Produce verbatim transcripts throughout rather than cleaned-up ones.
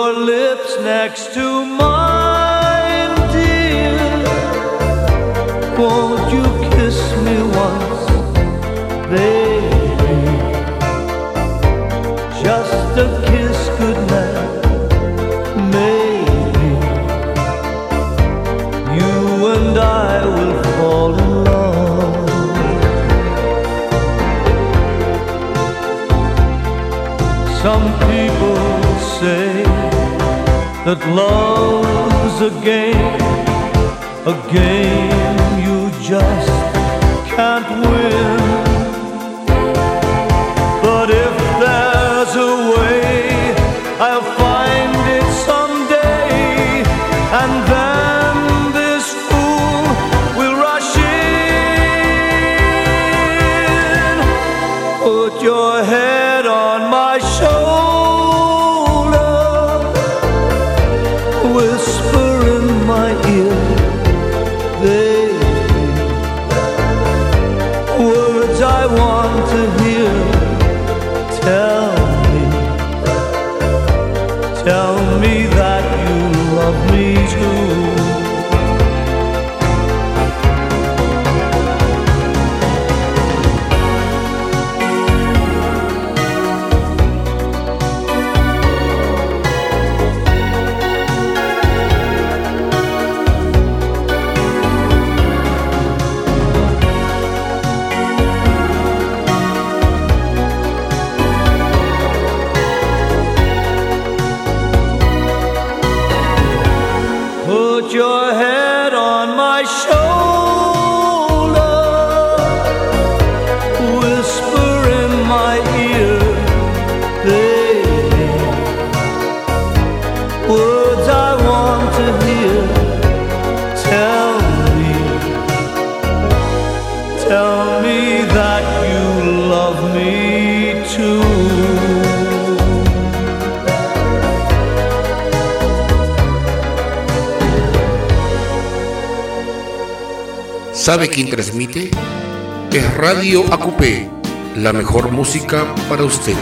your lips next to mine, dear. Won't you kiss me once, baby? Just a kiss goodnight, maybe you and I will fall in love. Some people say that love's a game, a game you just can't win. But if there's a way, I'll find it someday, and then this fool will rush in. Put your head on my shoulder, whisper in my ear, baby, words I want to hear. Tell me, tell me that you love me too. Put your head on my shoulder, whisper in my ear, baby, words I want to hear. Tell me, tell me that you love me too. ¿Sabe quién transmite? Es Radio A Q P, la mejor música para usted.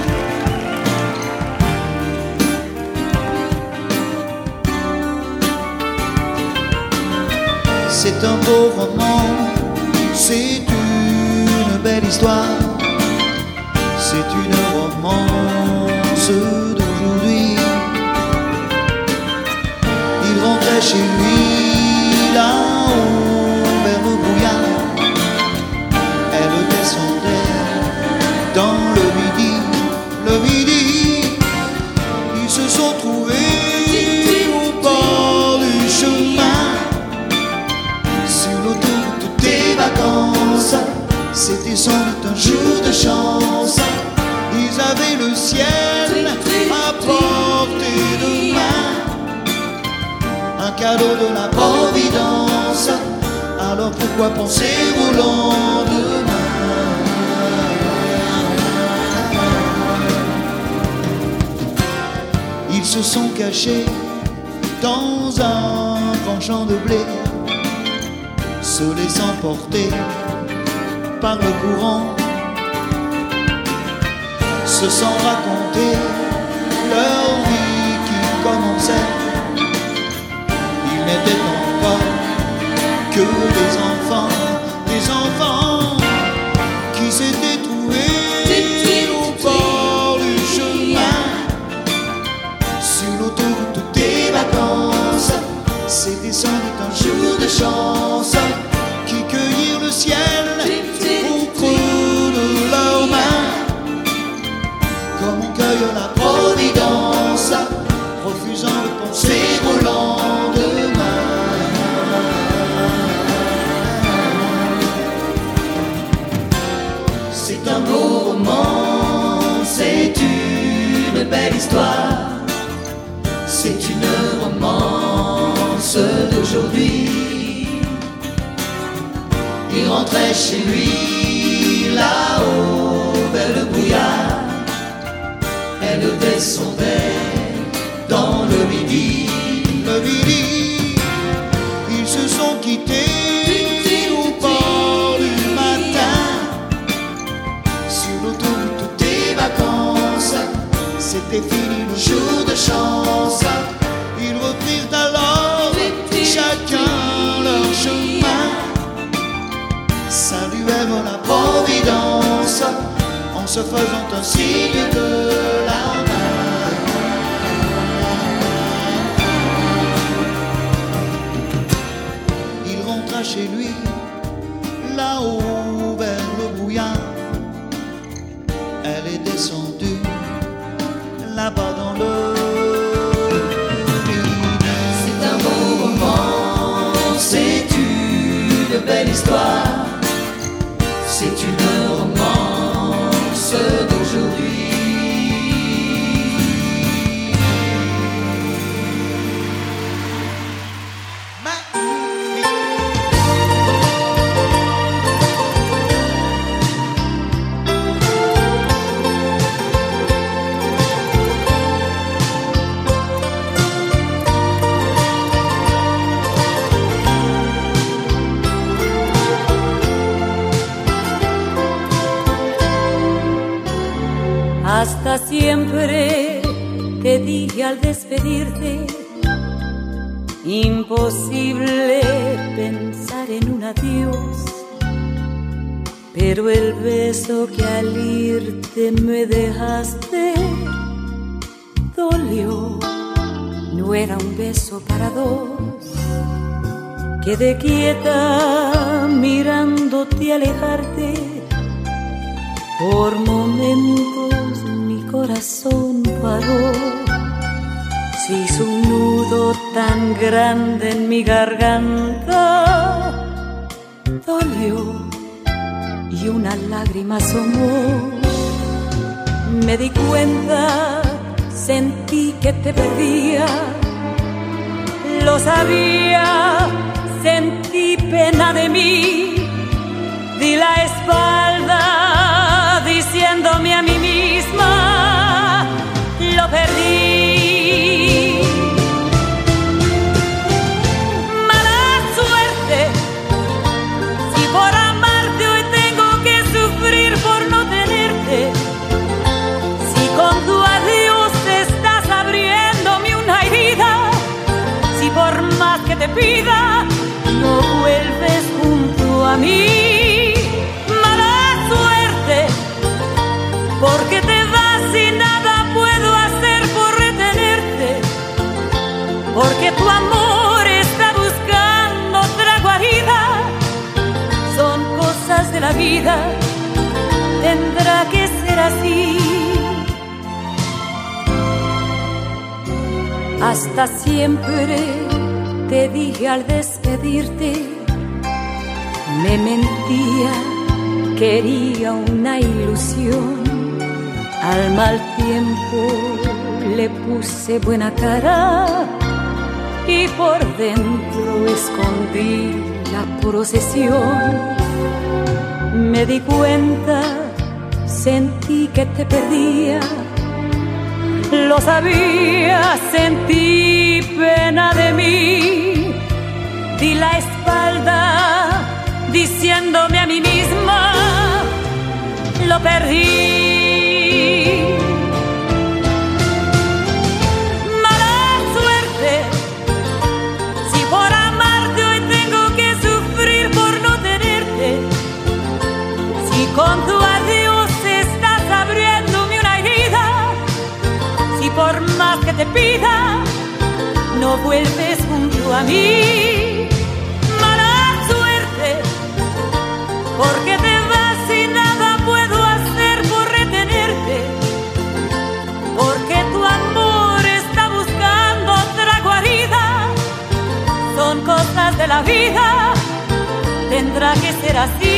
C'est un beau roman, c'est une belle histoire, c'est une romance d'aujourd'hui. Il rentrait chez lui là-haut vers le brouillard, elle descendait dans le midi, le midi, ils se sont trouvés au bord du chemin, sur l'autoroute des vacances. C'était sans doute un jour de chance, ils avaient le ciel à portée de main, un cadeau de la Providence. Alors pourquoi penser au lendemain? Ils se sont cachés dans un grand champ de blé, se laissant porter par le courant, se sont raconter leur vie qui commençait. Ils n'étaient encore que des enfants, des enfants qui s'étaient trouvés au bord du chemin, sur l'autoroute des vacances. C'était sans doute un jour de chance, qui cueillirent le ciel au creux de leurs mains, comme on cueille la Providence, refusant de penser au lendemain. C'est un beau roman, c'est une belle histoire, c'est une romance d'aujourd'hui. Il rentrait chez lui là-haut vers le brouillard, elle descendait dans le midi, le midi. Ils se sont quittés au bord du matin, sur l'autoroute des vacances. C'était fini le jour de chance. se faisant un signe de la main. Il rentra chez lui, là-haut vers le bouillard. Elle est descendue, là-bas dans le vide. C'est un beau roman, c'est une belle histoire. C'est une romance d'aujourd'hui. Hasta siempre, te dije al despedirte, imposible pensar en un adiós, pero el beso que al irte me dejaste dolió, no era un beso para dos. Quedé quieta mirándote alejarte, por momentos mi corazón paró, se hizo un nudo tan grande en mi garganta, dolió y una lágrima asomó. Me di cuenta, sentí que te perdía, lo sabía, sentí pena de mí, di la espalda diciéndome a mí misma, lo perdí. Mala suerte, si por amarte hoy tengo que sufrir por no tenerte, si con tu adiós estás abriéndome una herida, si por más que te pida no vuelves junto a mí. Porque te vas y nada puedo hacer por retenerte, porque tu amor está buscando otra guarida, son cosas de la vida, tendrá que ser así. Hasta siempre, te dije al despedirte, me mentía, quería una ilusión. Al mal tiempo le puse buena cara y por dentro escondí la procesión. Me di cuenta, sentí que te perdía, lo sabía, sentí pena de mí, di la espalda diciéndome a mí misma, lo perdí. Con tu adiós estás abriéndome una herida, si por más que te pida no vuelves junto a mí. Mala suerte, porque te vas y nada puedo hacer por retenerte, porque tu amor está buscando otra guarida, son cosas de la vida, tendrá que ser así.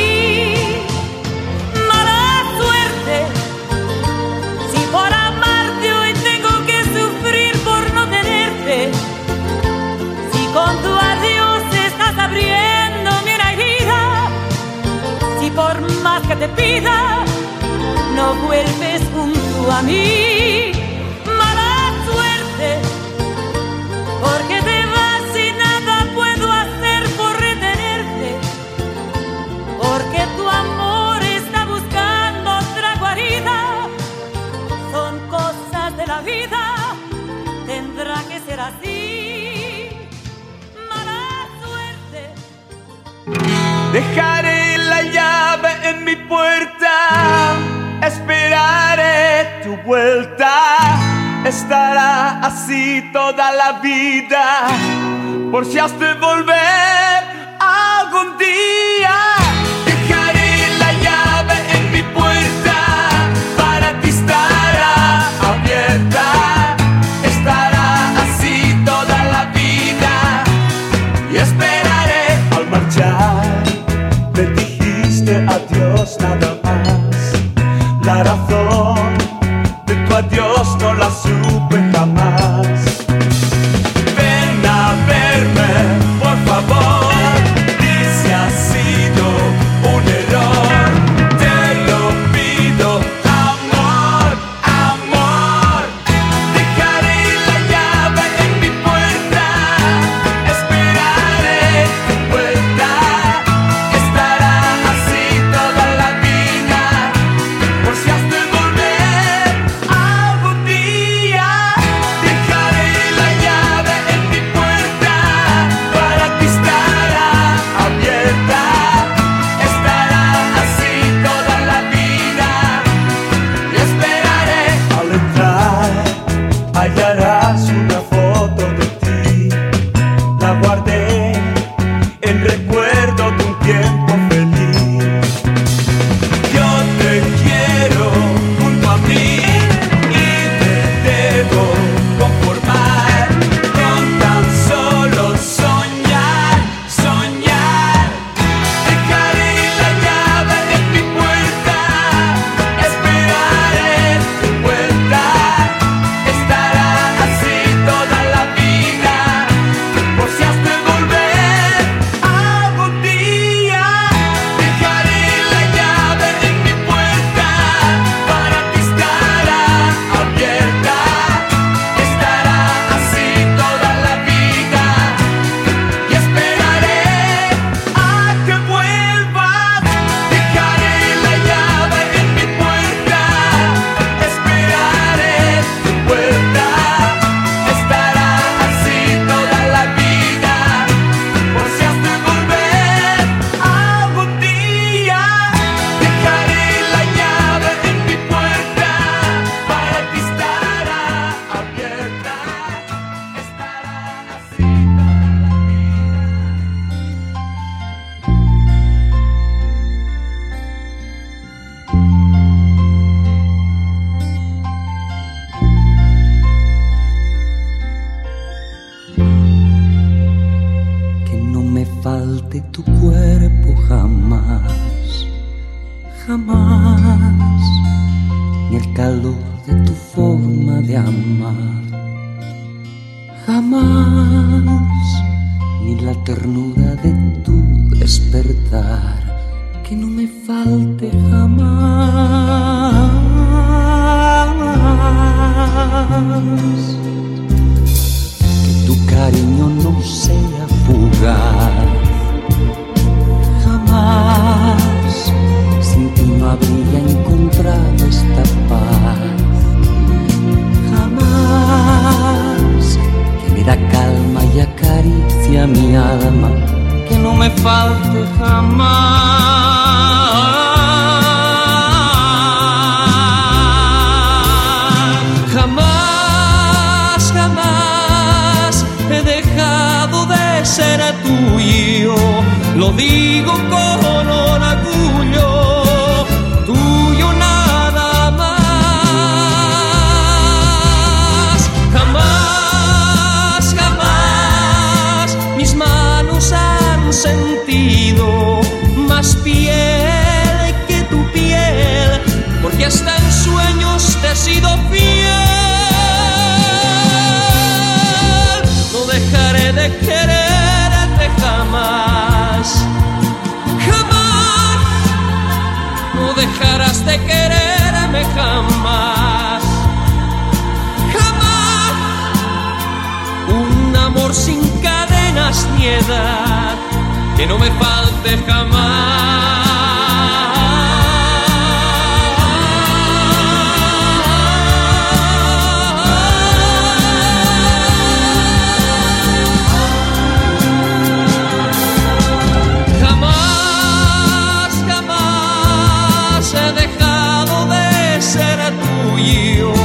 Si por amarte hoy tengo que sufrir por no tenerte, si con tu adiós estás abriéndome una herida, si por más que te pida no vuelves junto a mí. Mala suerte, porque te vas y nada puedo hacer por retenerte, porque tu amor está buscando otra guarida, son cosas de la vida, tendrá que ser así. Mala suerte. Dejaré la llave en mi puerta, espera vuelta. Estará así toda la vida, por si has de volver algún día. Dejaré la llave en mi puerta, para ti estará abierta. Estará así toda la vida y esperaré. Al marchar me dijiste adiós nada más. La razón de tu adiós no la supe jamás. Ven a verme, por favor, y si ha sido un error, te lo pido, amor, amor. Dejaré la llave en mi puerta, esperaré tu vuelta. Estará así toda la vida, por si has de volver algún día. Dejaré la llave en mi puerta, para ti estará abierta. Estará así toda la vida y esperaré. Al entrar hallarás una foto de ti. La guardé en recuerdo de un tiempo feliz. Yo te quiero junto a mí y te debo conformar con tan solo soñar, soñar. Dejaré la llave en mi puerta, esperaré tu vuelta. Estará así toda la vida, por si has de volver algún día. Dejaré la llave en mi puerta, para ti estará abierta. Estará así toda la vida y esperaré a que vuelvas. Dejaré la llave en mi puerta, esperaré tu vuelta. Estará así toda la vida, por si has de volver algún día. Dejaré la llave en mi puerta, para ti estará abierta. Estará así Que no me falte tu cuerpo jamás, jamás, ni el calor de tu forma de amar, jamás, ni la ternura de tu despertar. Que no me falte jamás. Que tu cariño no sea fugaz, jamás. Sin ti no habría encontrado esta paz, jamás. Que me da calma y acaricia mi alma. Que no me falte jamás, jamás, jamás he dejado de ser tuyo. Lo digo con orgullo, tuyo nada más. Jamás, jamás mis manos han sentido más piel que tu piel, porque hasta en sueños te he sido fiel. No dejaré de quererte jamás, jamás. No dejarás de quererme jamás, jamás. Un amor sin cadenas ni edad, que no me falte jamás. Jamás, jamás he dejado de ser tuyo.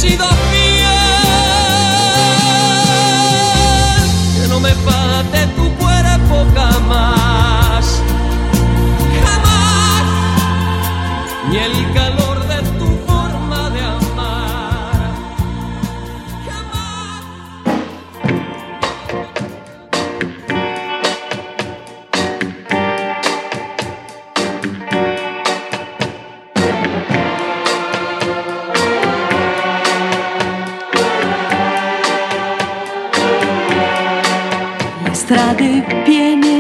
sido fiel. Que no me falte tu cuerpo jamás, jamás, ni el calor de tu forma de amar, jamás. Le strade piene,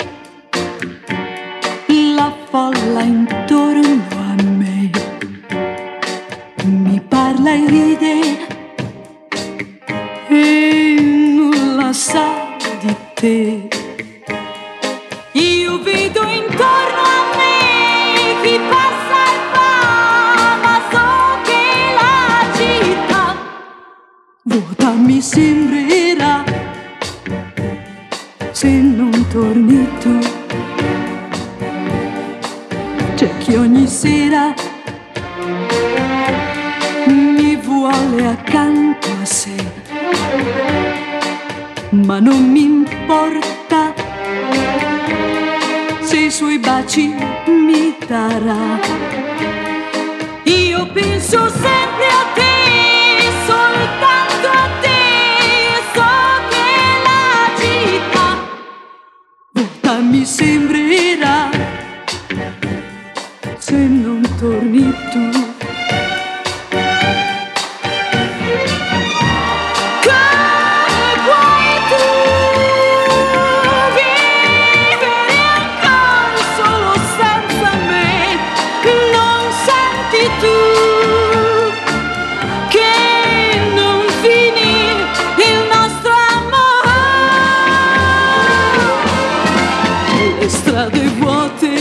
la folla intorno a me mi parla e ride e nulla sa di te. Io vedo intorno a me chi passa e va, ma so che la città vuota mi sembrerà se non torni tu. C'è chi ogni sera mi vuole accanto a sé, ma non mi importa se i suoi baci mi darà. Io penso sempre a te, soltanto a te, so che la città vuota mi sembrerà se non torni tu. Come puoi tu vivere ancora solo senza me? Non senti tu che non finì il nostro amore? Le strade vuote,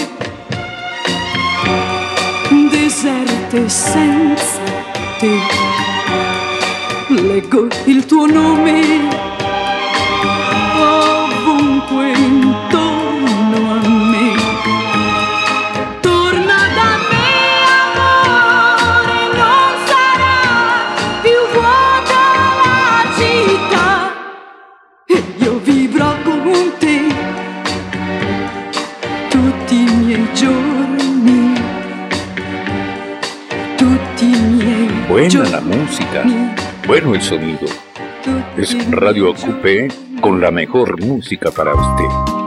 deserte senza te, leggo il tuo nome ovunque intorno a me. Torna da me, amore, non sarà più vuota la città e io vivrò con te tutti i miei giorni. Buena la música, bueno el sonido. Es Radio Acupé con la mejor música para usted.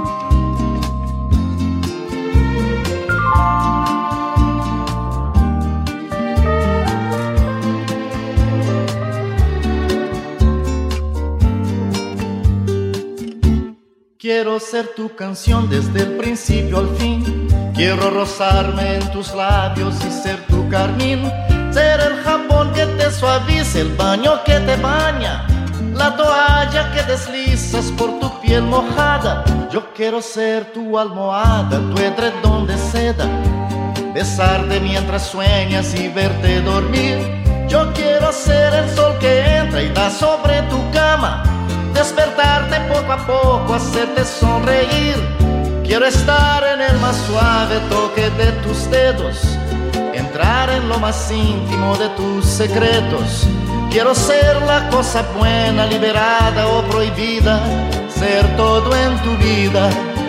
Quiero ser tu canción desde el principio al fin. Quiero rozarme en tus labios y ser tu carmín. Ser el jabón que te suaviza, el baño que te baña, la toalla que deslizas por tu piel mojada. Yo quiero ser tu almohada, tu edredón de seda, besarte mientras sueñas y verte dormir. Yo quiero ser el sol que entra y da sobre tu cama, despertarte poco a poco, hacerte sonreír. Quiero estar en el más suave toque de tus dedos, entrar en lo más íntimo de tus secretos. Quiero ser la cosa buena, liberada o prohibida, ser todo en tu vida.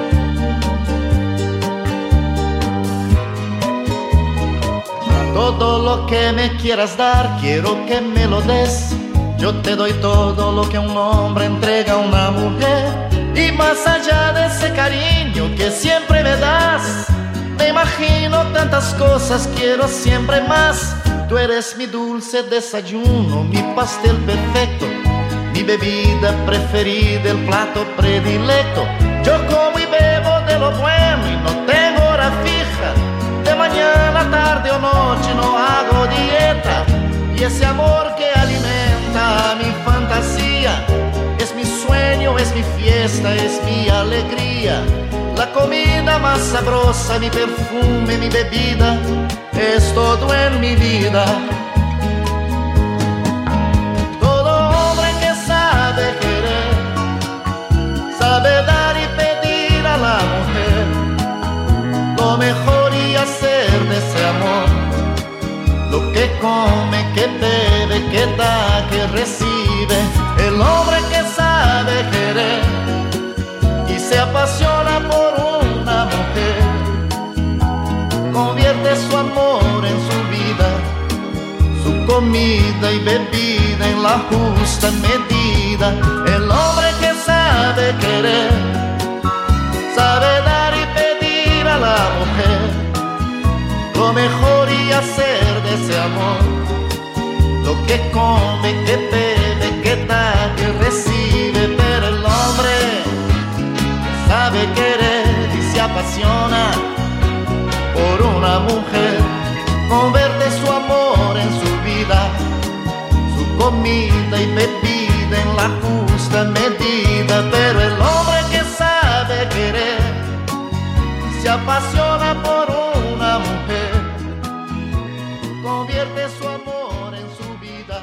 Todo lo que me quieras dar, quiero que me lo des. Yo te doy todo lo que un hombre entrega a una mujer. Y más allá de ese cariño que siempre me das, me imagino tantas cosas, quiero siempre más. Tú eres mi dulce desayuno, mi pastel perfecto, mi bebida preferida, el plato predilecto. Yo como y bebo de lo bueno y no tengo hora fija. De mañana, tarde o noche no hago dieta. Y ese amor que alimenta mi fantasía es mi sueño, es mi fiesta, es mi alegría. La comida más sabrosa, mi perfume, mi bebida, es todo en mi vida. Todo hombre que sabe querer, sabe dar y pedir a la mujer lo mejor y hacer de ese amor lo que come, que bebe, que da, que recibe. El hombre que sabe querer y se apasiona por una mujer, convierte su amor en su vida, su comida y bebida en la justa medida. El hombre que sabe querer, sabe dar y pedir a la mujer lo mejor y hacer de ese amor lo que come, que bebe, que da, que recibe. Pero el hombre sabe querer y se apasiona por una mujer, convierte su amor en su vida, su comida y bebida en la justa medida. Pero el hombre que sabe querer se apasiona por una mujer, convierte su amor en su vida.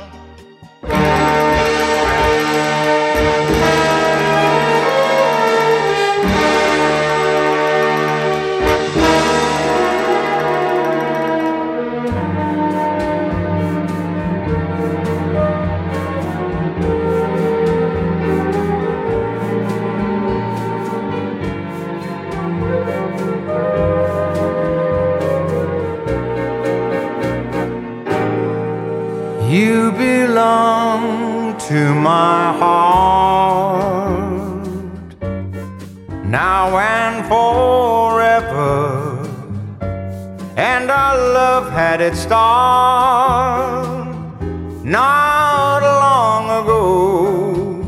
You belong to my heart, now and forever, and our love had its start not long ago.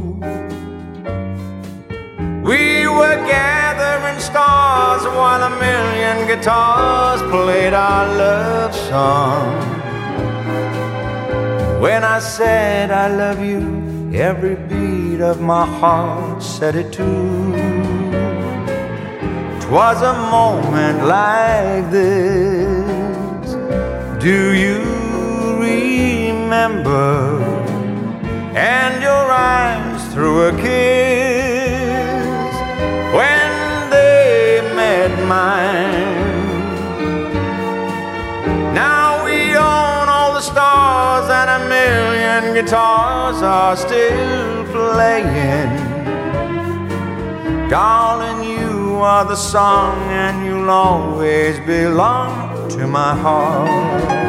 We were gathering stars while a million guitars played our love song. When I said I love you, every beat of my heart said it too. 'Twas a moment like this, do you remember? And your eyes through a kiss when they met mine. Now we own all the stars and a million guitars are still playing. Darling, you are the song and you'll always belong to my heart.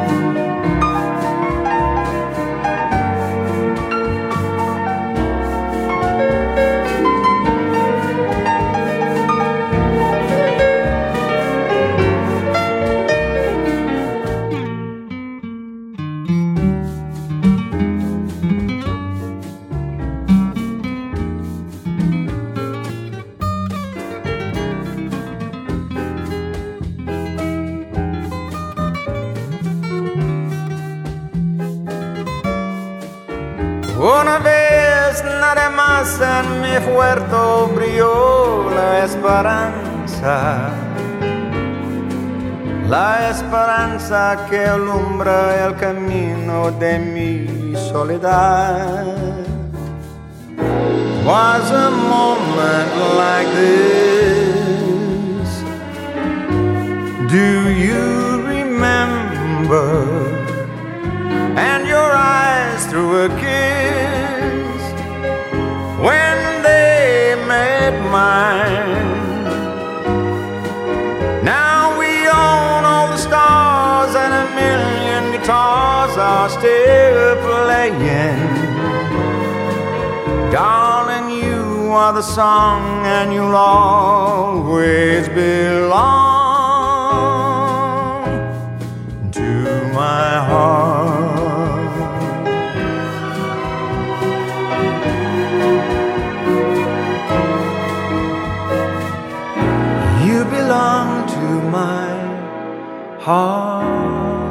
Una vez nada más en mi huerto brilló la esperanza, la esperanza que alumbra el camino de mi soledad. Was a moment like this, do you remember? And your eyes through a kiss when they met mine. Now we own all the stars and a million guitars are still playing. Darling, you are the song and you'll always belong to my heart. You belong to my heart.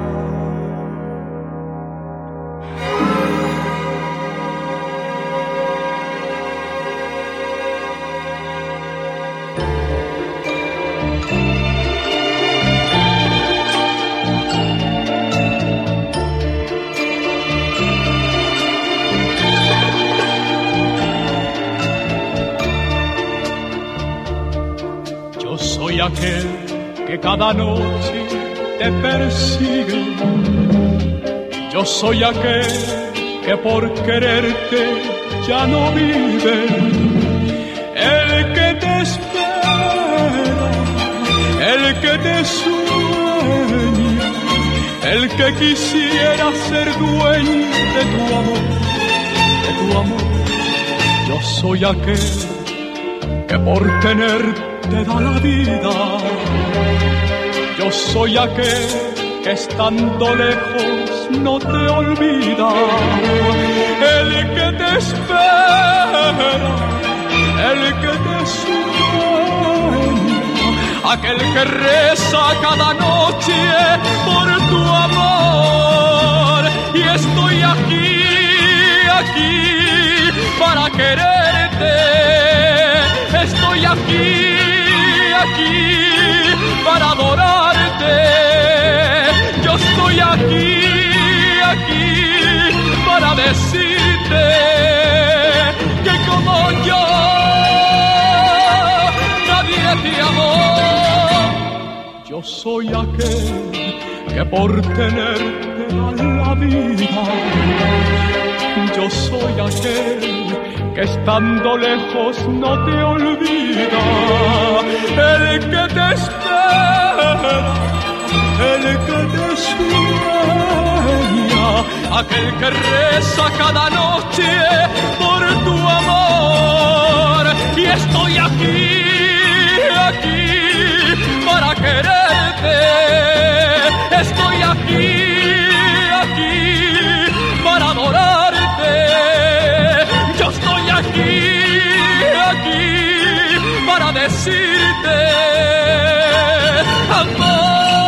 Soy aquel que cada noche te persigue. Yo soy aquel que por quererte ya no vive, el que te espera, el que te sueña, el que quisiera ser dueño de tu amor, de tu amor. Yo soy aquel que por tenerte da la vida. Yo soy aquel que estando lejos no te olvida. El que te espera, el que te sueña, aquel que reza cada noche por tu amor. Y estoy aquí, aquí para quererte. Estoy aquí, aquí para adorarte. Yo estoy aquí, aquí para decirte que como yo nadie te amó. Yo soy aquel que por tenerte da la vida. Yo soy aquel que estando lejos no te olvida. El que te espera, el que te sueña, aquel que reza cada noche por tu amor. Y estoy aquí, aquí para quererte. Estoy aquí, aquí para adorarte. Yo estoy aquí, aquí para decirte amor.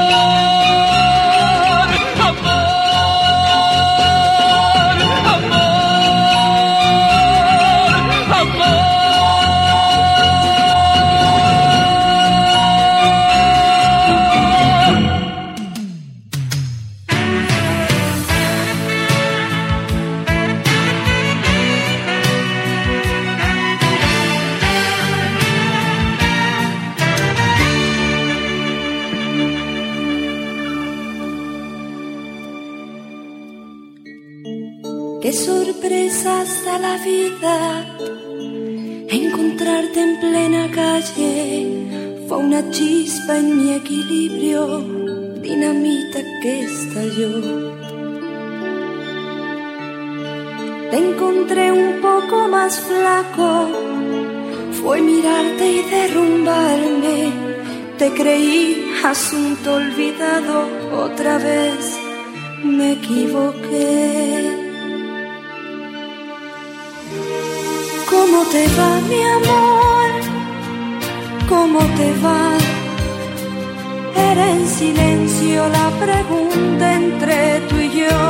Qué sorpresas da la vida, encontrarte en plena calle fue una chispa en mi equilibrio, dinamita que estalló. Te encontré un poco más flaco, fue mirarte y derrumbarme. Te creí asunto olvidado, otra vez me equivoqué. ¿Cómo te va, mi amor? ¿Cómo te va? Era en silencio la pregunta entre tú y yo.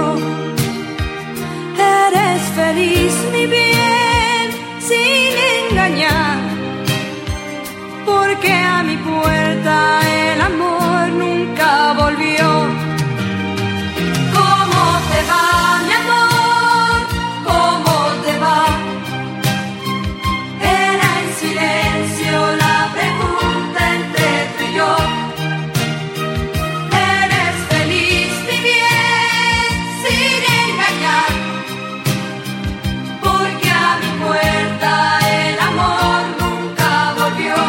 ¿Eres feliz, mi bien, sin engañar? Porque a mi puerta el amor nunca volvió. ¿Cómo te va, mi amor? ¿Cómo te va? La pregunta entre tú y yo. ¿Eres feliz, mi bien, sin engañar? Porque a mi puerta el amor nunca volvió.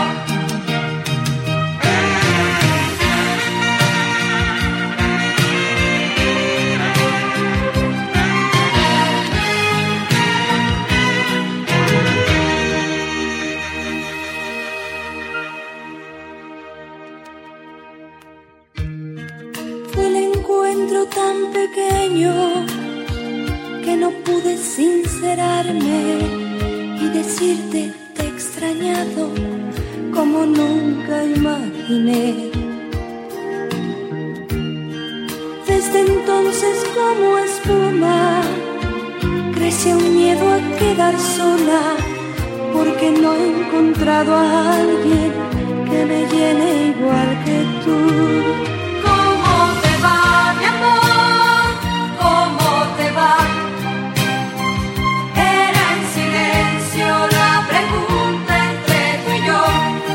Tan pequeño que no pude sincerarme y decirte te he extrañado como nunca imaginé. Desde entonces como espuma crece un miedo a quedar sola, porque no he encontrado a alguien que me llene igual que tú. ¿Cómo te va, mi amor? ¿Cómo te va? Era en silencio la pregunta entre tú y yo.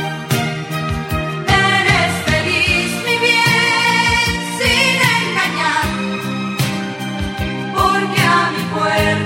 ¿Eres feliz, mi bien, sin engañar? Porque a mi puerta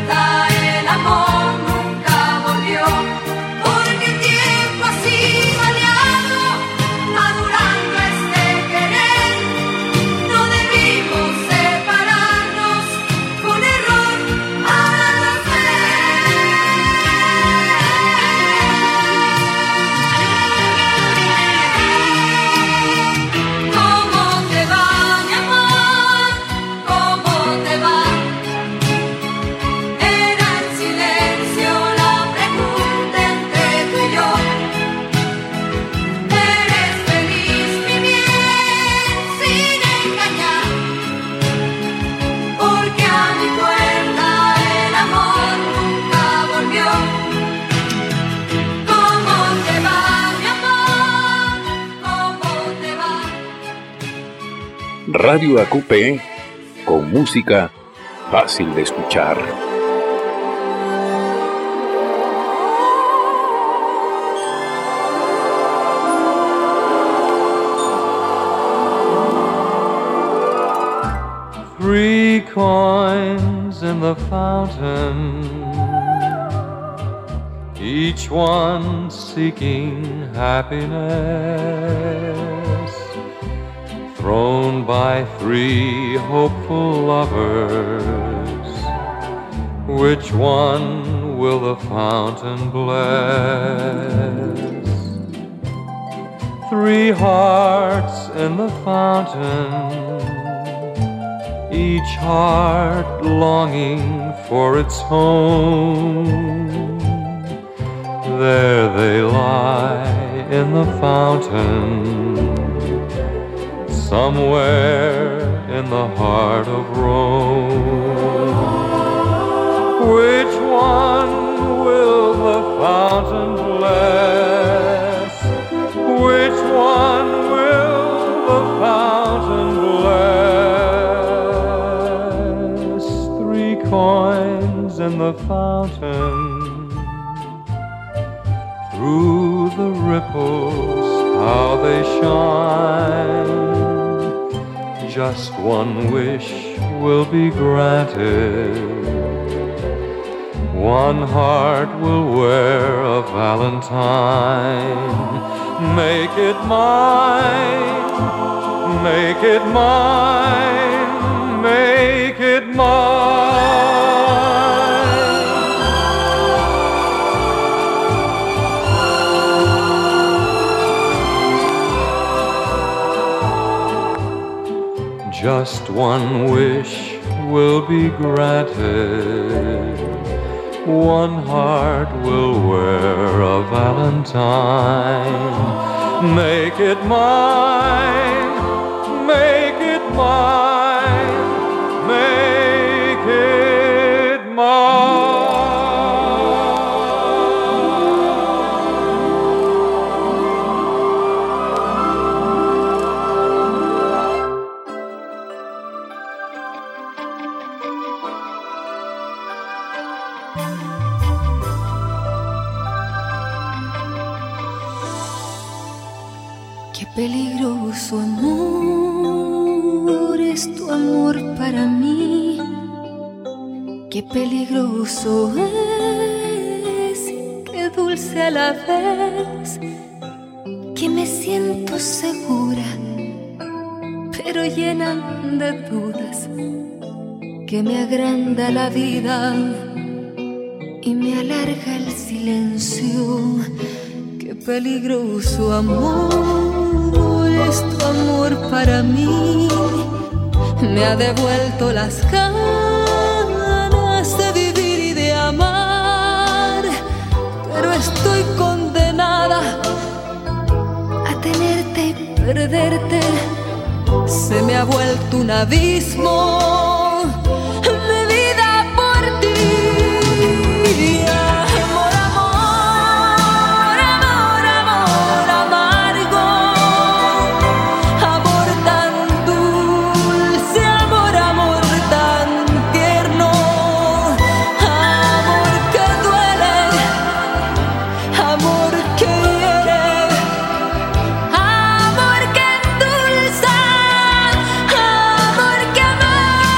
Radio A Q P con música fácil de escuchar. Three coins in the fountain, each one seeking happiness, thrown by three hopeful lovers. Which one will the fountain bless? Three hearts in the fountain, each heart longing for its home. There they lie in the fountain, somewhere in the heart of Rome. Which one will the fountain bless? Which one will the fountain bless? Three coins in the fountain, through the ripples how they shine. Just one wish will be granted, one heart will wear a valentine. Make it mine, make it mine, make it mine. Just one wish will be granted, one heart will wear a valentine. Make it mine, make it mine, make it mine. Peligroso amor es tu amor para mí. Qué peligroso es, qué dulce a la vez. Que me siento segura, pero llena de dudas. Que me agranda la vida y me alarga el silencio. Qué peligroso amor es tu amor para mí. Me ha devuelto las ganas de vivir y de amar, pero estoy condenada a tenerte y perderte. Se me ha vuelto un abismo mi vida por ti. Amor que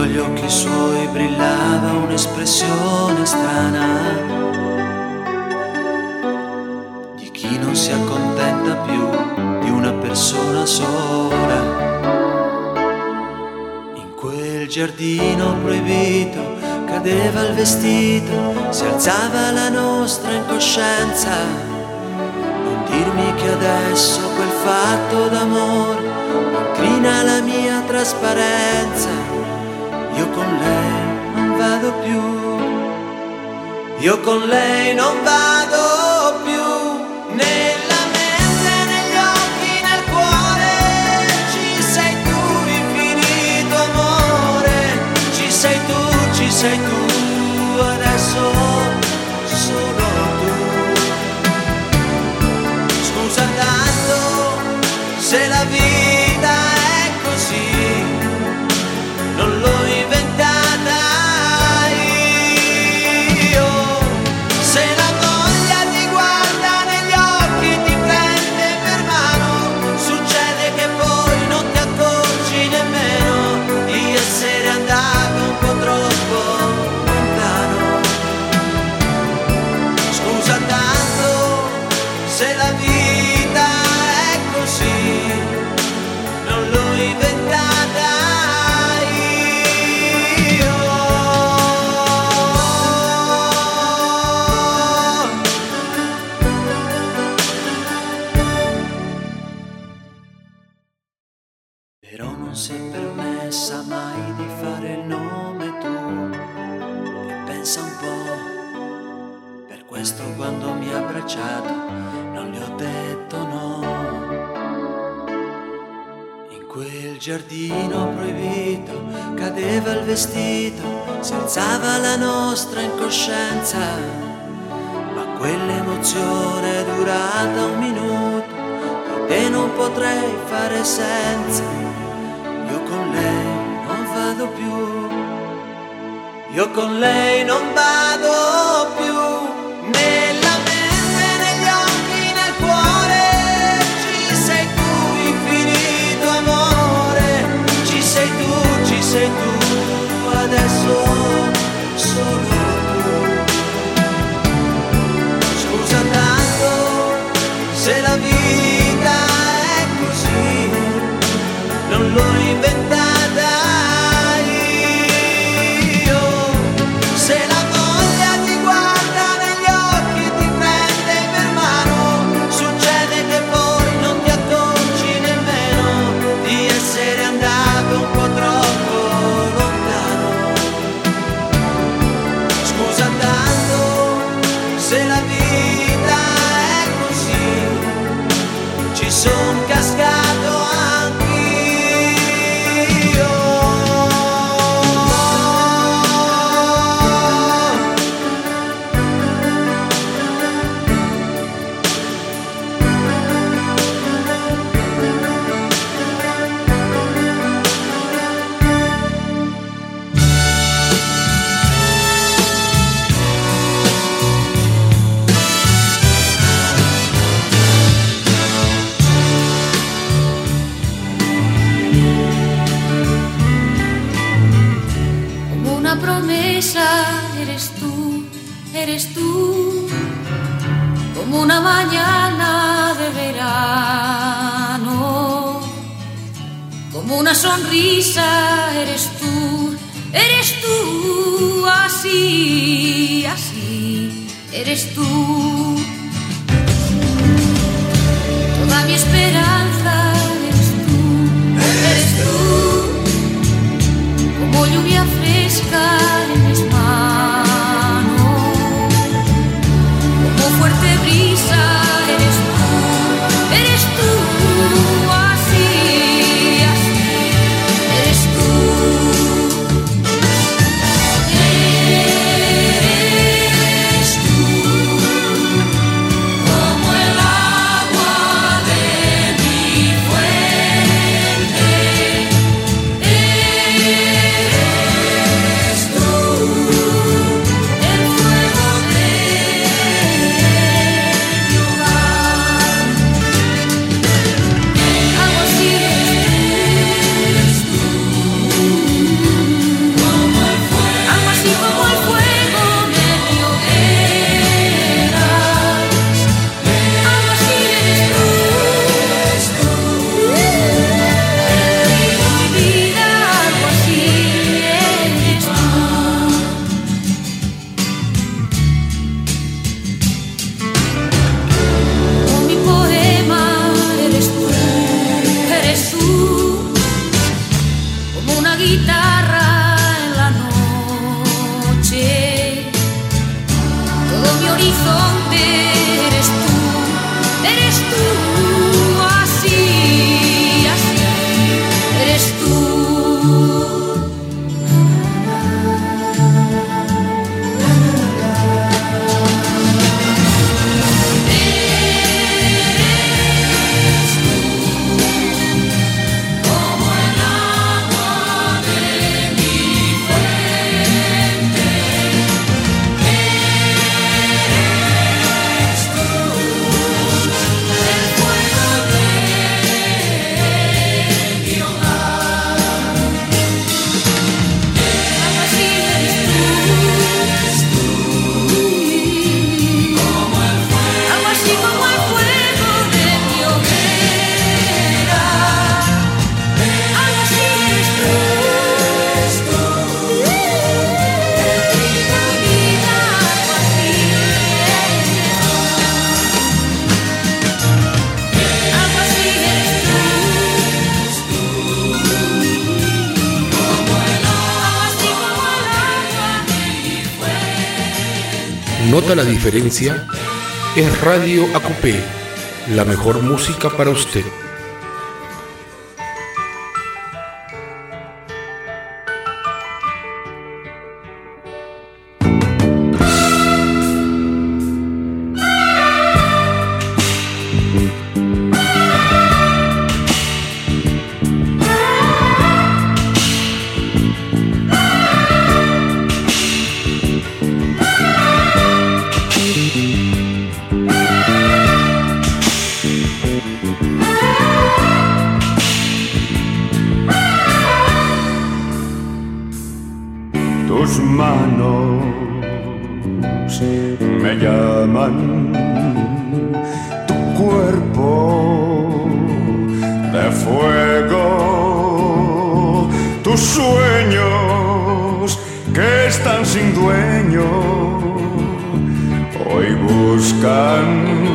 agli occhi suoi brillava un'espressione strana di chi non si accontenta più di una persona sola. In quel giardino proibito cadeva il vestito, si alzava la nostra incoscienza. Non dirmi che adesso quel fatto d'amore incrina la mia trasparenza. Io con lei non vado più, io con lei non vado più. Nella mente, negli occhi, nel cuore ci sei tu, infinito amore. Ci sei tu, ci sei tu, adesso solo tu. Scusa tanto se la vita è così, non l'ho inventata io. Se la voglia ti guarda negli occhi, ti prende per mano, succede che poi non ti accorgi nemmeno di essere andato un po' troppo lontano. Scusa tanto se la vita è così, non l'ho inventata io. Però non si è permessa mai di fare il nome tu. E pensa un po', per questo quando mi ha abbracciato non le ho detto no. In quel giardino proibito cadeva il vestito, si alzava la nostra incoscienza, ma quell'emozione è durata un minuto, di te non potrei fare senza. Io con lei non vado più, io con lei non vado più. Nella mente, negli occhi, nel cuore ci sei tu, infinito amore. Ci sei tu, ci sei tu, adesso solo tu. Scusa tanto se la vita è così, non l'ho inventata io. Se la voglia ti guarda negli occhi, ti prende per mano, succede che poi non ti accorgi nemmeno di essere andato un po' troppo lontano. Scusa tanto se la vita è così, ci son cascato anch'io. Como una promesa eres tú, eres tú, como una mañana de verano, como una sonrisa eres tú, eres tú, así, así, eres tú. Toda mi esperanza eres tú, eres tú, como lluvia fresca en mis manos, como fuerte brisa eres tú, eres tú, así, así, eres tú. Eres tú, ¿Nota la diferencia? Es Radio A Q P, la mejor música para usted. Tus manos me llaman, tu cuerpo de fuego, tus sueños que están sin dueño, hoy buscan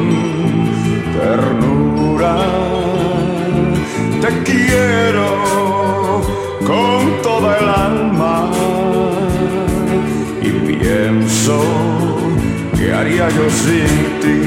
ternura. Te quiero con toda el alma. Pienso, ¿qué haría yo sin ti?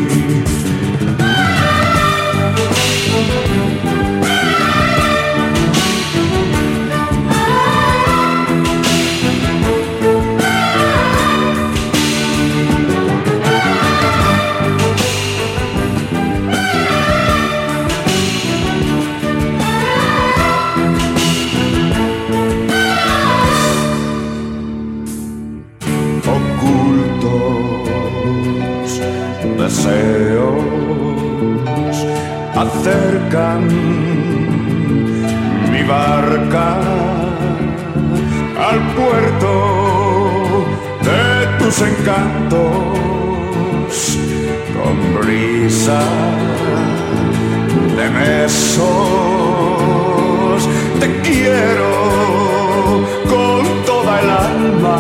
Deseos acercan mi barca al puerto de tus encantos, con brisa de besos. Te quiero con toda el alma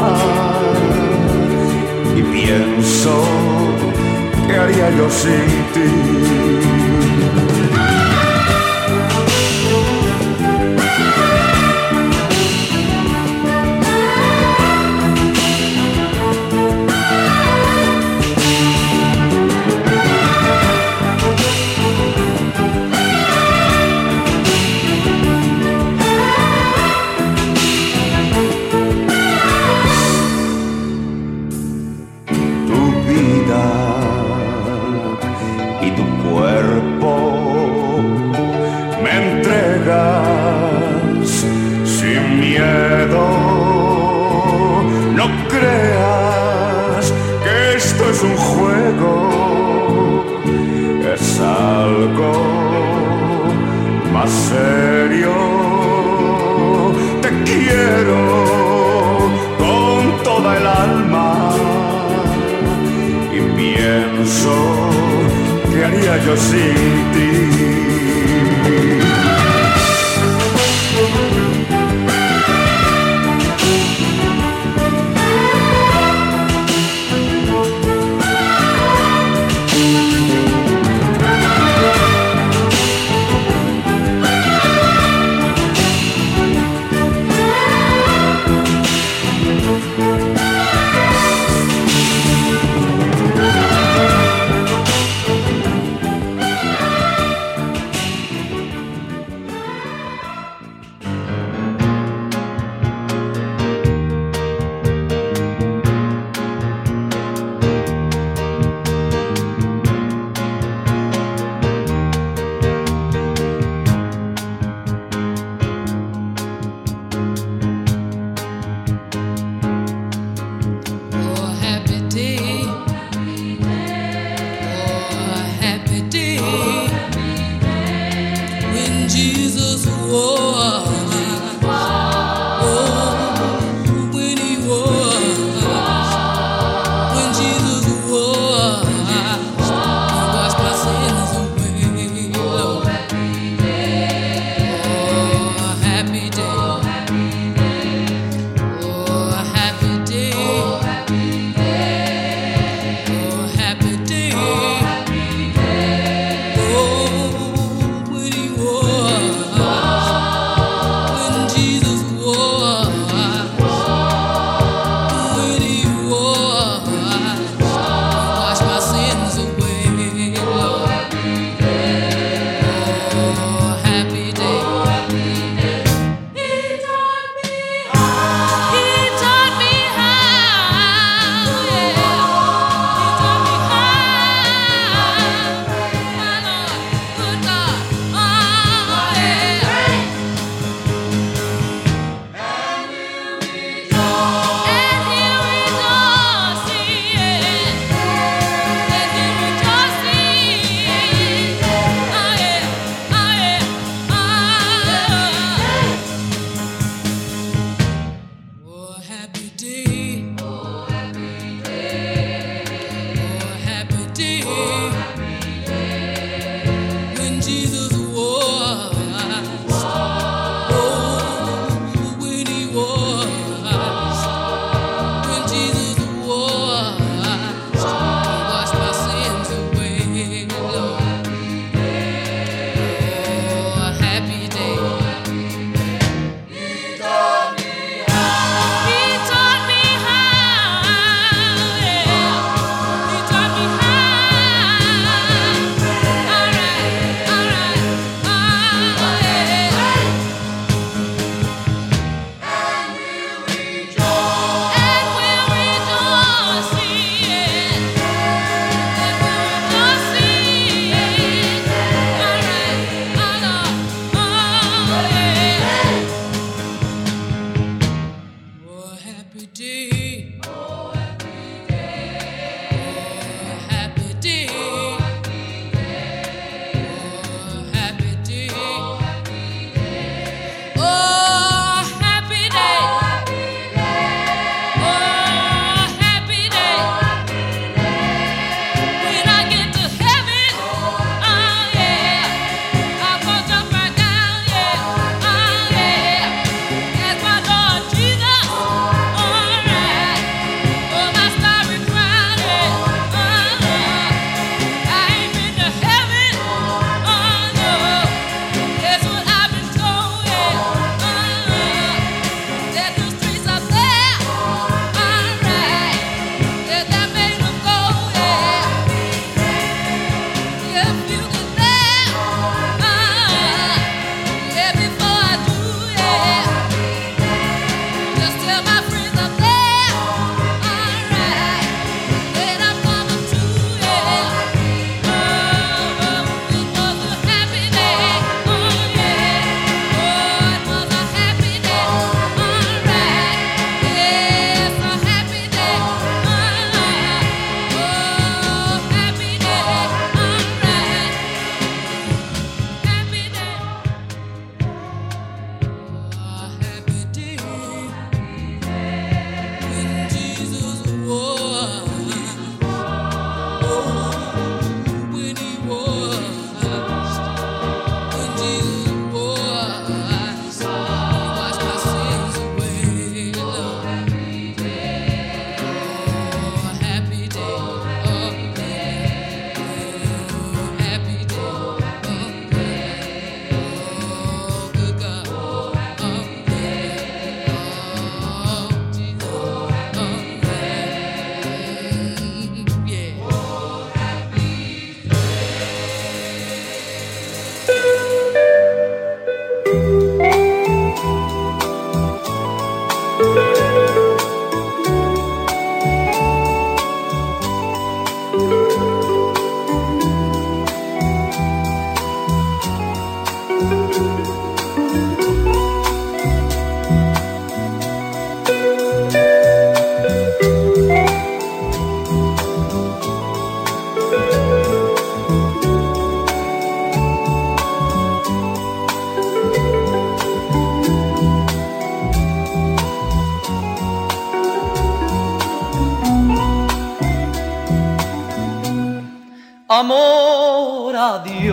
y pienso, ¿qué haría yo sin ti? Es un juego, es algo más serio. Te quiero con toda el alma y pienso, ¿qué haría yo sin ti?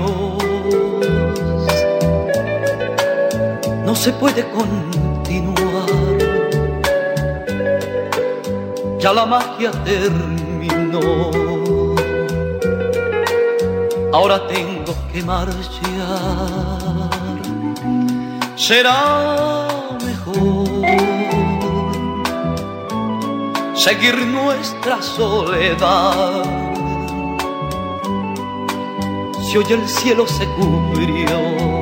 adiós. No se puede continuar, ya la magia terminó. Ahora tengo que marchar. Será mejor seguir nuestra soledad. Si hoy el cielo se cubrió,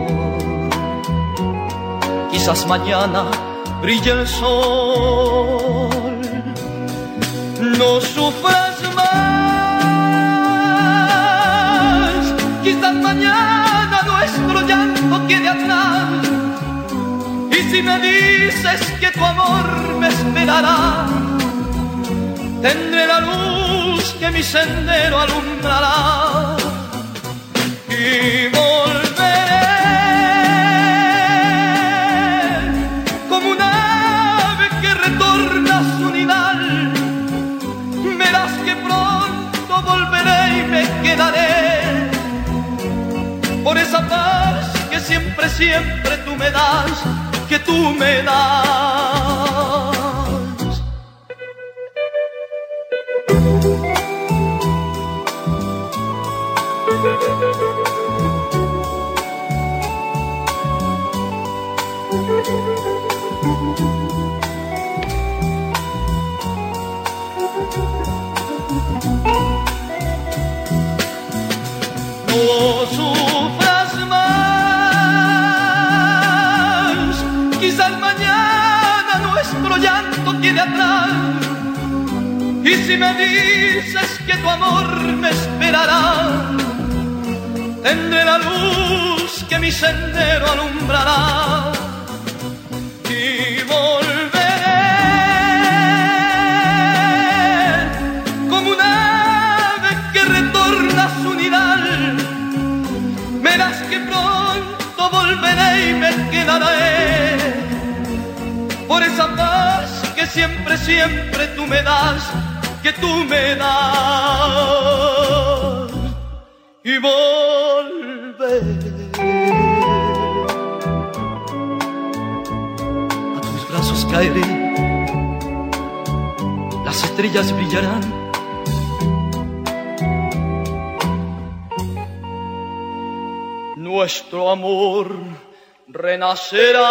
quizás mañana brille el sol. No sufras más, quizás mañana nuestro llanto quede atrás. Y si me dices que tu amor me esperará, tendré la luz que mi sendero alumbrará. Y volveré como un ave que retorna a su nidal. Verás que pronto volveré y me quedaré por esa paz que siempre, siempre tú me das, que tú me das. No sufras más, quizás mañana nuestro llanto quede atrás. Y si me dices que tu amor me esperará, tendré la luz que mi sendero alumbrará. Y volveré como un ave que retorna a su nidal. Verás que pronto volveré y me quedaré por esa paz que siempre, siempre tú me das, que tú me das. Y volveré a tus brazos, caeré, las estrellas brillarán. Nuestro amor renacerá.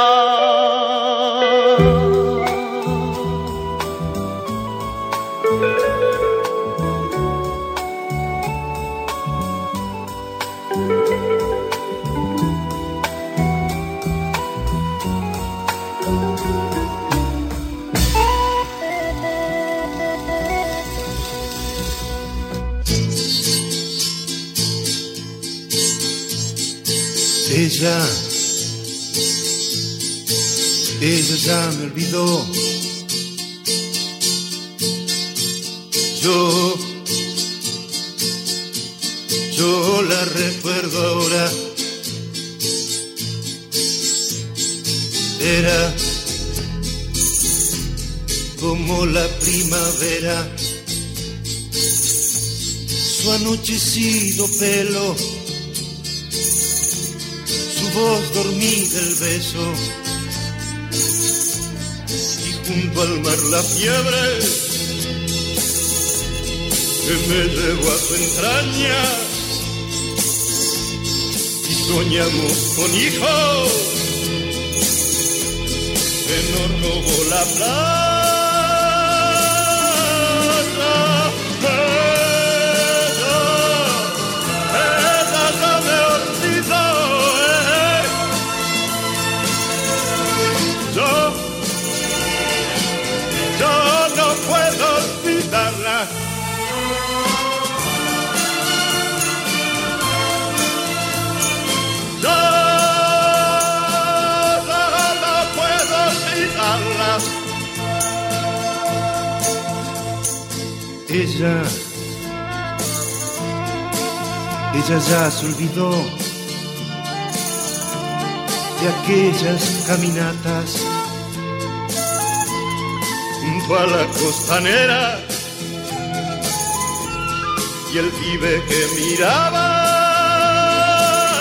Ella, ella ya me olvidó. Yo, yo la recuerdo ahora. Era como la primavera, su anochecido pelo, voz dormida, el beso, y junto al mar la fiebre que me llevó a su entraña. Y soñamos con hijos que nos robó la plata. Ella, ella ya se olvidó de aquellas caminatas junto a la costanera y el pibe que miraba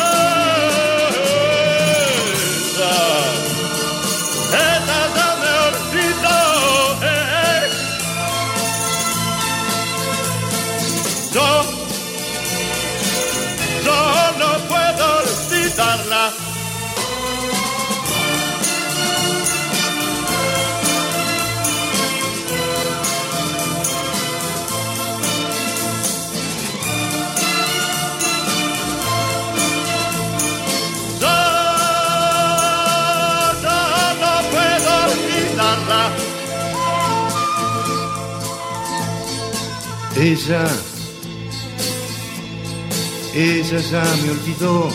olvidarla. Ella, ella ya me olvidó.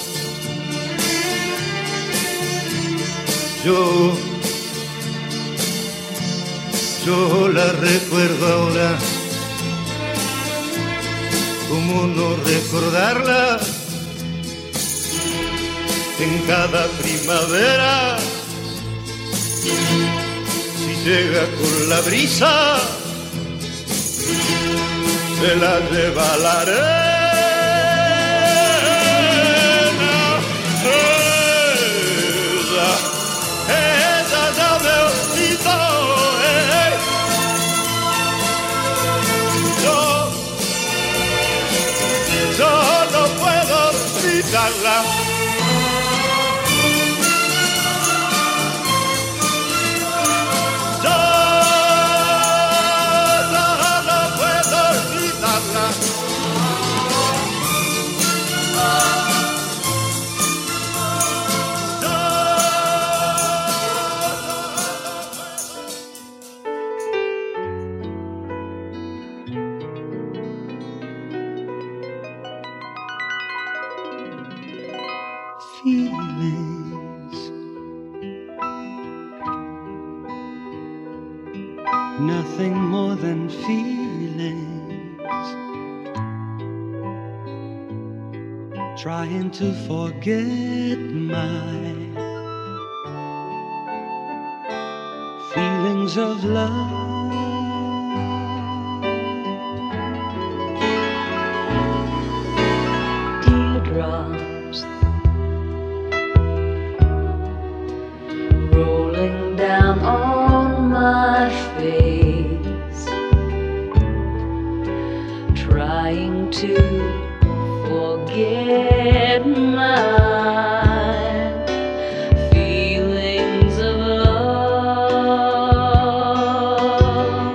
Yo, yo la recuerdo ahora. ¿Cómo no recordarla? En cada primavera, si llega con la brisa, se la lleva la arena. Ella, ella ya me olvidó. Eh. Yo, yo no puedo olvidarla. Nothing more than feelings, trying to forget my feelings of love. Teardrops rolling down on my face, trying to forget my feelings of love.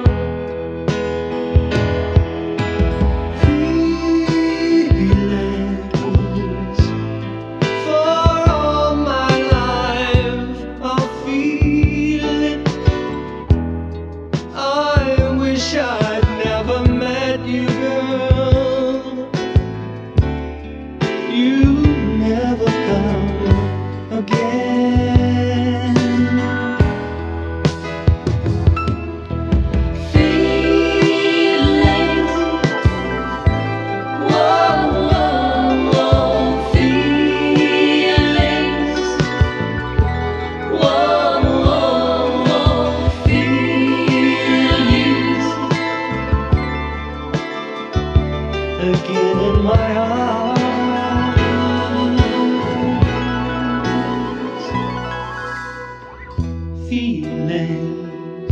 Feelings for all my life, I'll feel it. I wish I'd never met you, girl. You never come again. Feelings, whoa, whoa, whoa. Feelings, whoa, whoa, whoa. Feelings again in my heart. Feelings,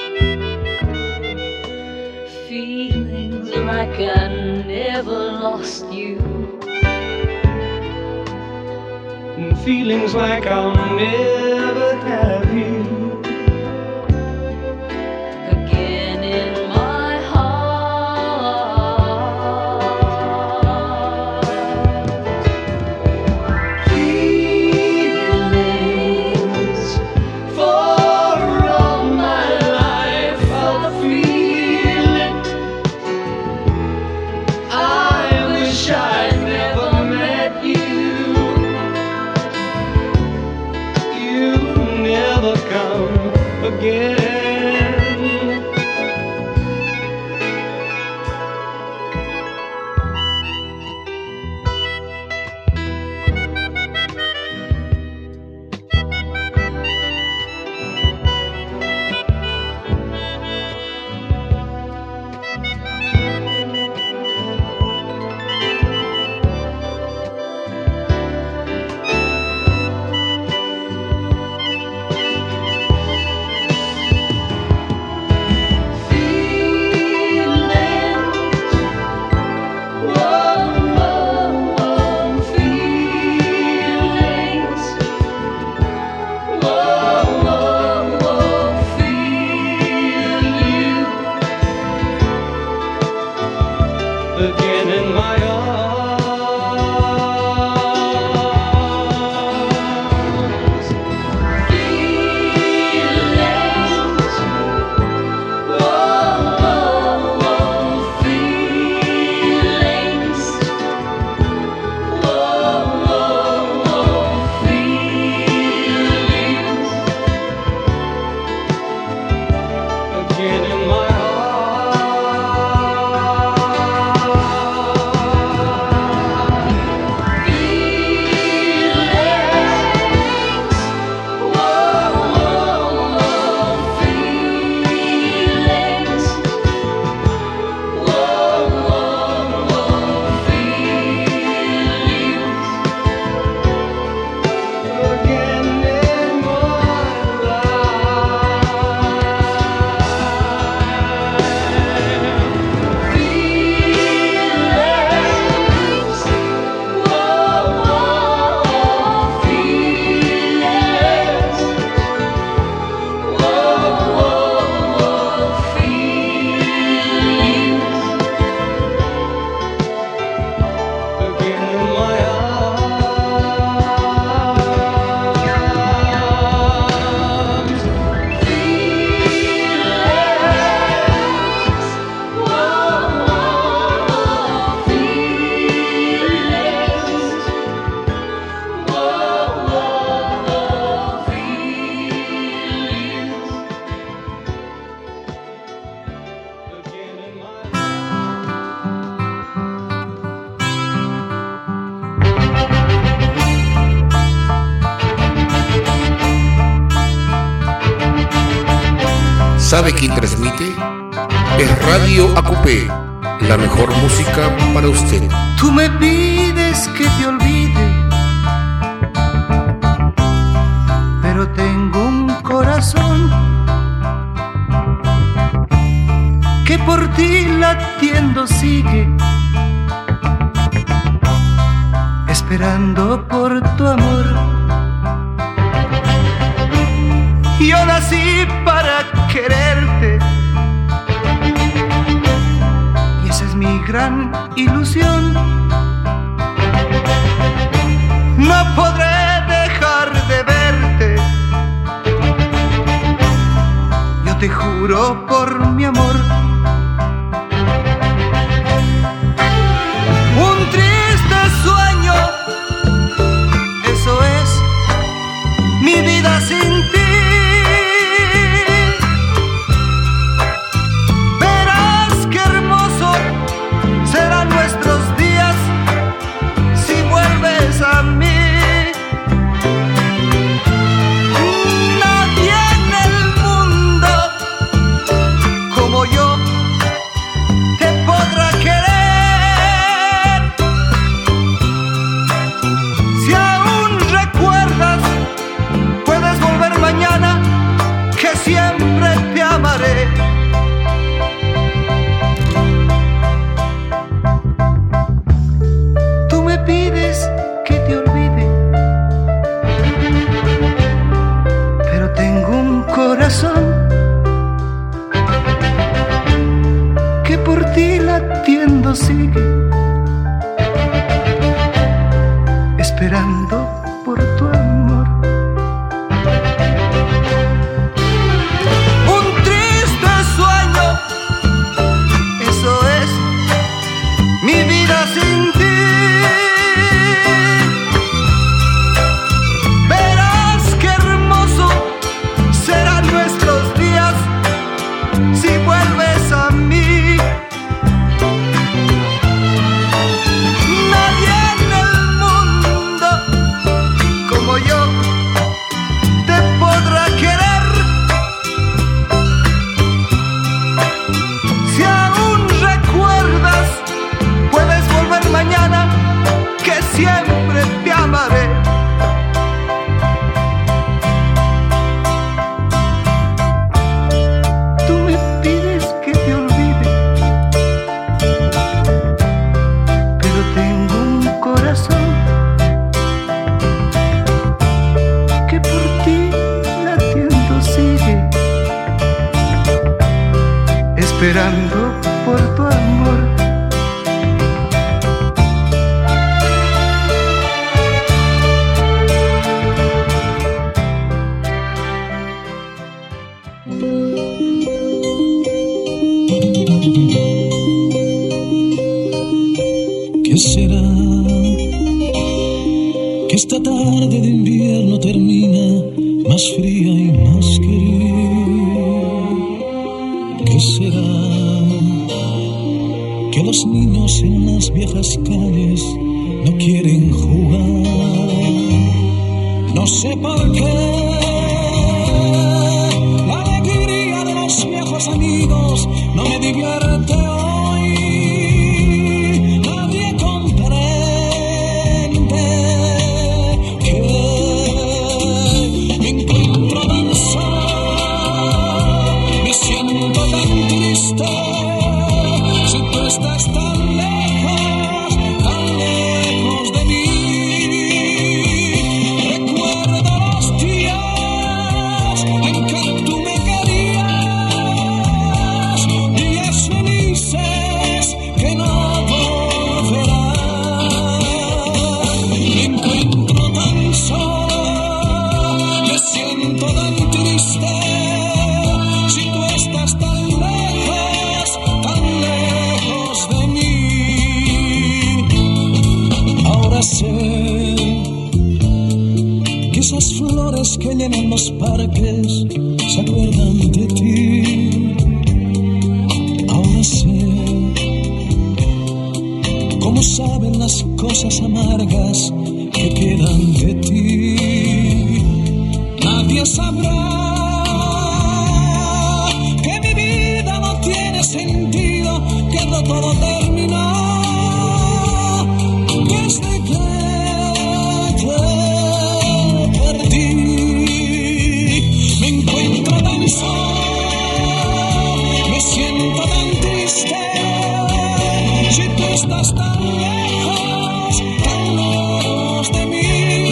Feelings like I never lost you. and feelings like I'll never have you. Again in my heart. Feelings for all my life, I'll feel it. I wish I'd never met you. You never come again. ¿Sabe quién transmite? Es Radio A Q P, la mejor música para usted. Tú me pides que te olvide, pero tengo un corazón que por ti latiendo sigue, esperando por tu amor. Yo nací para quererte y esa es mi gran ilusión. No podré dejar de verte, yo te juro por mi amor. Un triste sueño, eso es mi vida sin ti. Siempre te amaré. Tú me pides que te olvide, pero tengo un corazón que por ti latiendo sigue, esperando por tu amor. Sin ti, verás qué hermoso serán nuestros días si vuelves a mí. Nadie en el mundo como yo te podrá querer. Si aún recuerdas, puedes volver mañana, que siempre te amaré. Tú me pides que te olvide, pero tengo un corazón que por ti latiendo sigue, esperando por tu amor. ¿Qué será? Que esta tarde de invierno termina más fría y más querida. ¿Qué será? Que los niños en las viejas calles no quieren jugar. No sé por qué. La alegría de los viejos amigos no me divierte hoy. Nadie comprende que me encuentro tan solo, me siento tan triste. Si tú estás tan lejos, tan lejos de mí, recuerdo los días en que tú me querías, días felices que no volverán. Me encuentro tan solo, me siento tan triste. Si tú estás tan lejos, tan lejos de mí. Ahora sé que esas flores que llenan los parques se acuerdan de ti. Ahora sé cómo saben las cosas amargas que quedan de ti. Nadie sabrá todo, todo terminó desde que te perdí. Me encuentro tan solo, me siento tan triste. Si tú estás tan lejos, tan lejos de mí.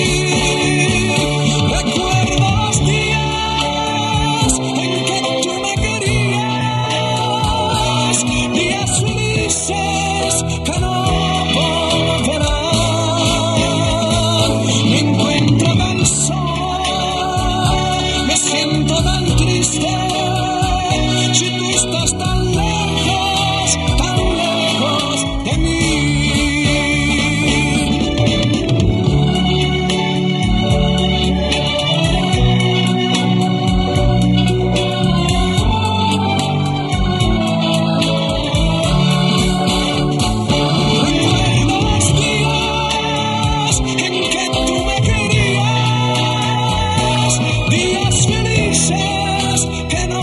Recuerdo los días en que tú me querías, días felices que no volverán. Me encuentro tan solo, me siento tan triste. Si tú estás tan lejos, tan lejos de mí. Recuerdo los días en que tú me querías, días felices que no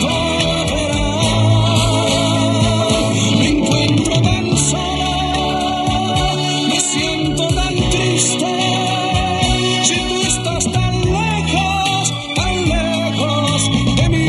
volverán. Me encuentro tan solo, me siento tan triste. Si tú estás tan lejos, tan lejos de mí.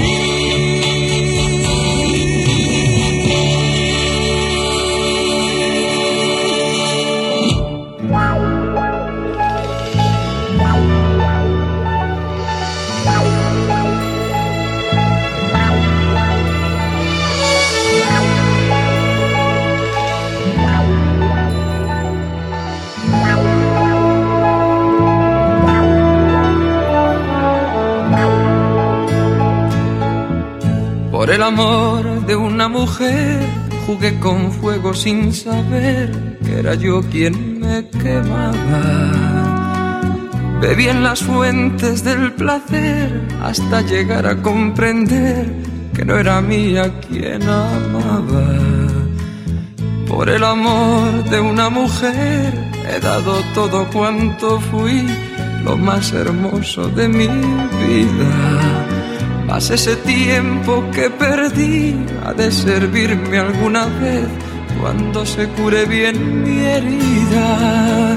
Por el amor de una mujer jugué con fuego sin saber que era yo quien me quemaba. Bebí en las fuentes del placer hasta llegar a comprender que no era mía quien amaba. Por el amor de una mujer he dado todo cuanto fui, lo más hermoso de mi vida. Mas ese tiempo que perdí ha de servirme alguna vez cuando se cure bien mi herida.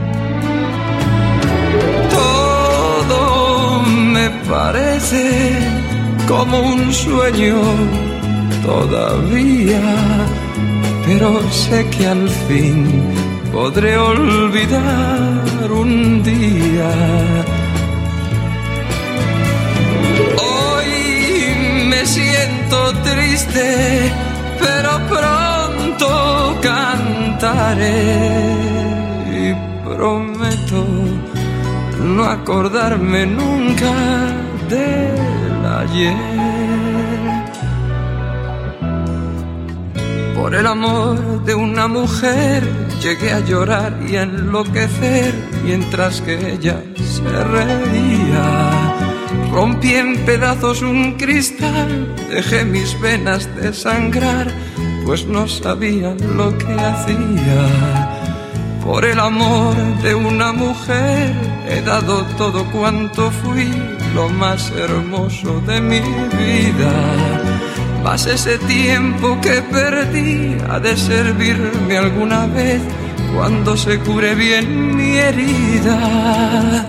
Todo me parece como un sueño todavía, pero sé que al fin podré olvidar un día. Me siento triste, pero pronto cantaré y prometo no acordarme nunca del ayer. Por el amor de una mujer llegué a llorar y a enloquecer mientras que ella se reía. Rompí en pedazos un cristal, dejé mis venas desangrar, pues no sabía lo que hacía. Por el amor de una mujer he dado todo cuanto fui, lo más hermoso de mi vida. Mas ese tiempo que perdí ha de servirme alguna vez cuando se cure bien mi herida.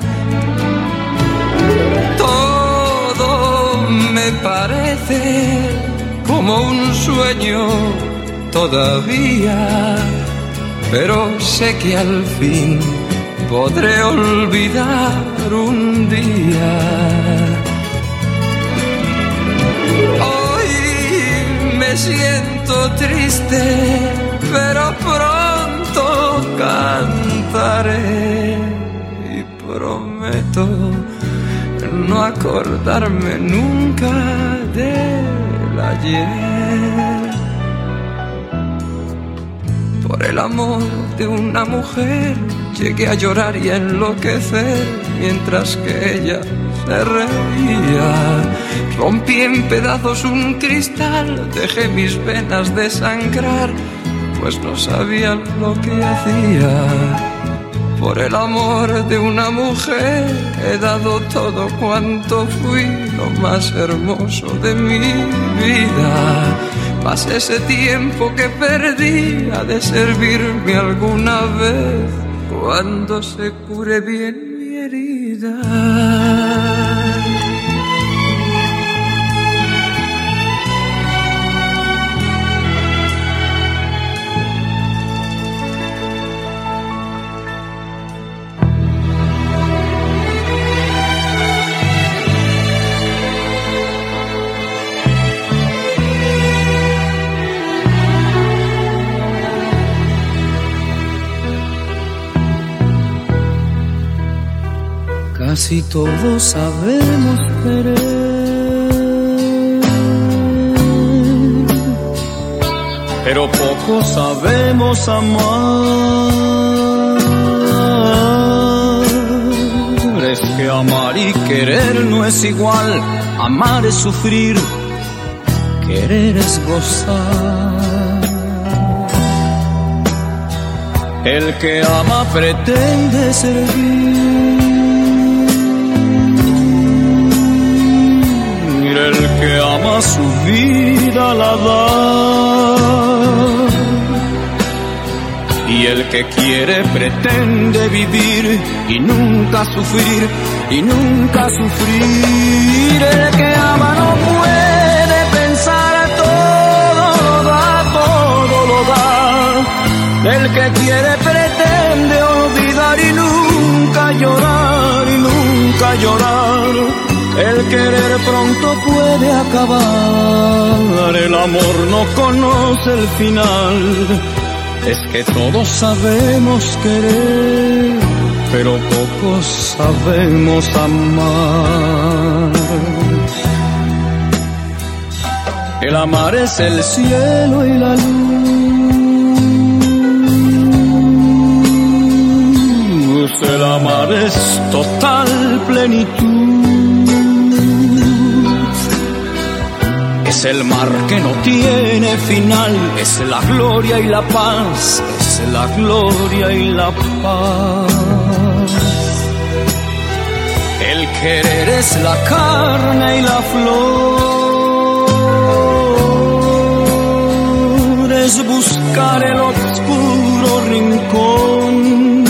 Todo me parece como un sueño todavía, pero sé que al fin podré olvidar un día. Hoy me siento triste, pero pronto cantaré y prometo no acordarme nunca del ayer. Por el amor de una mujer llegué a llorar y a enloquecer mientras que ella se reía. Rompí en pedazos un cristal, dejé mis venas desangrar, pues no sabía lo que hacía. Por el amor de una mujer he dado todo cuanto fui, lo más hermoso de mi vida. Pasé ese tiempo que perdí, ha de servirme alguna vez cuando se cure bien mi herida. Casi todos sabemos querer, pero poco sabemos amar. Es que amar y querer no es igual. Amar es sufrir, querer es gozar. El que ama pretende servir, el que ama su vida la da, y el que quiere pretende vivir y nunca sufrir, y nunca sufrir. El que ama no puede pensar, todo lo da, todo lo da. El que quiere pretende olvidar y nunca llorar, y nunca llorar. El querer pronto puede acabar, el amor no conoce el final. Es que todos sabemos querer, pero pocos sabemos amar. El amar es el cielo y la luz, el amar es total plenitud. Es el mar que no tiene final, es la gloria y la paz, es la gloria y la paz. El querer es la carne y la flor, es buscar el oscuro rincón,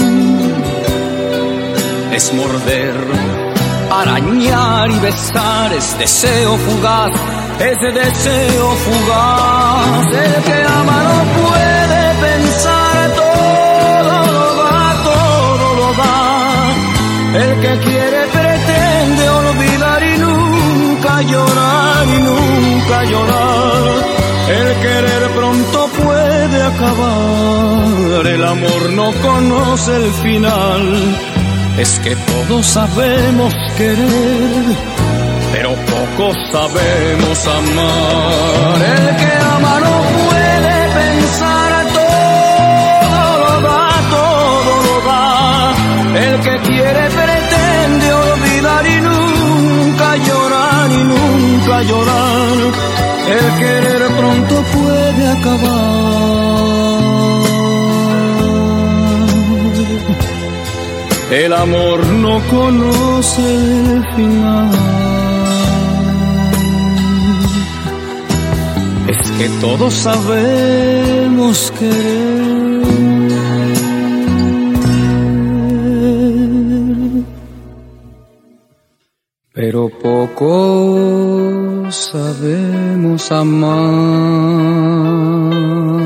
es morder, arañar y besar, es deseo fugaz, ese deseo fugaz. El que ama no puede pensar, todo lo da, todo lo da. El que quiere pretende olvidar y nunca llorar, y nunca llorar. El querer pronto puede acabar, el amor no conoce el final. Es que todos sabemos querer, pero pocos sabemos amar. El que ama no puede pensar, todo lo da, todo lo da. El que quiere pretende olvidar y nunca llorar, y nunca llorar. El querer pronto puede acabar, el amor no conoce el final. Es que todos sabemos querer, pero poco sabemos amar.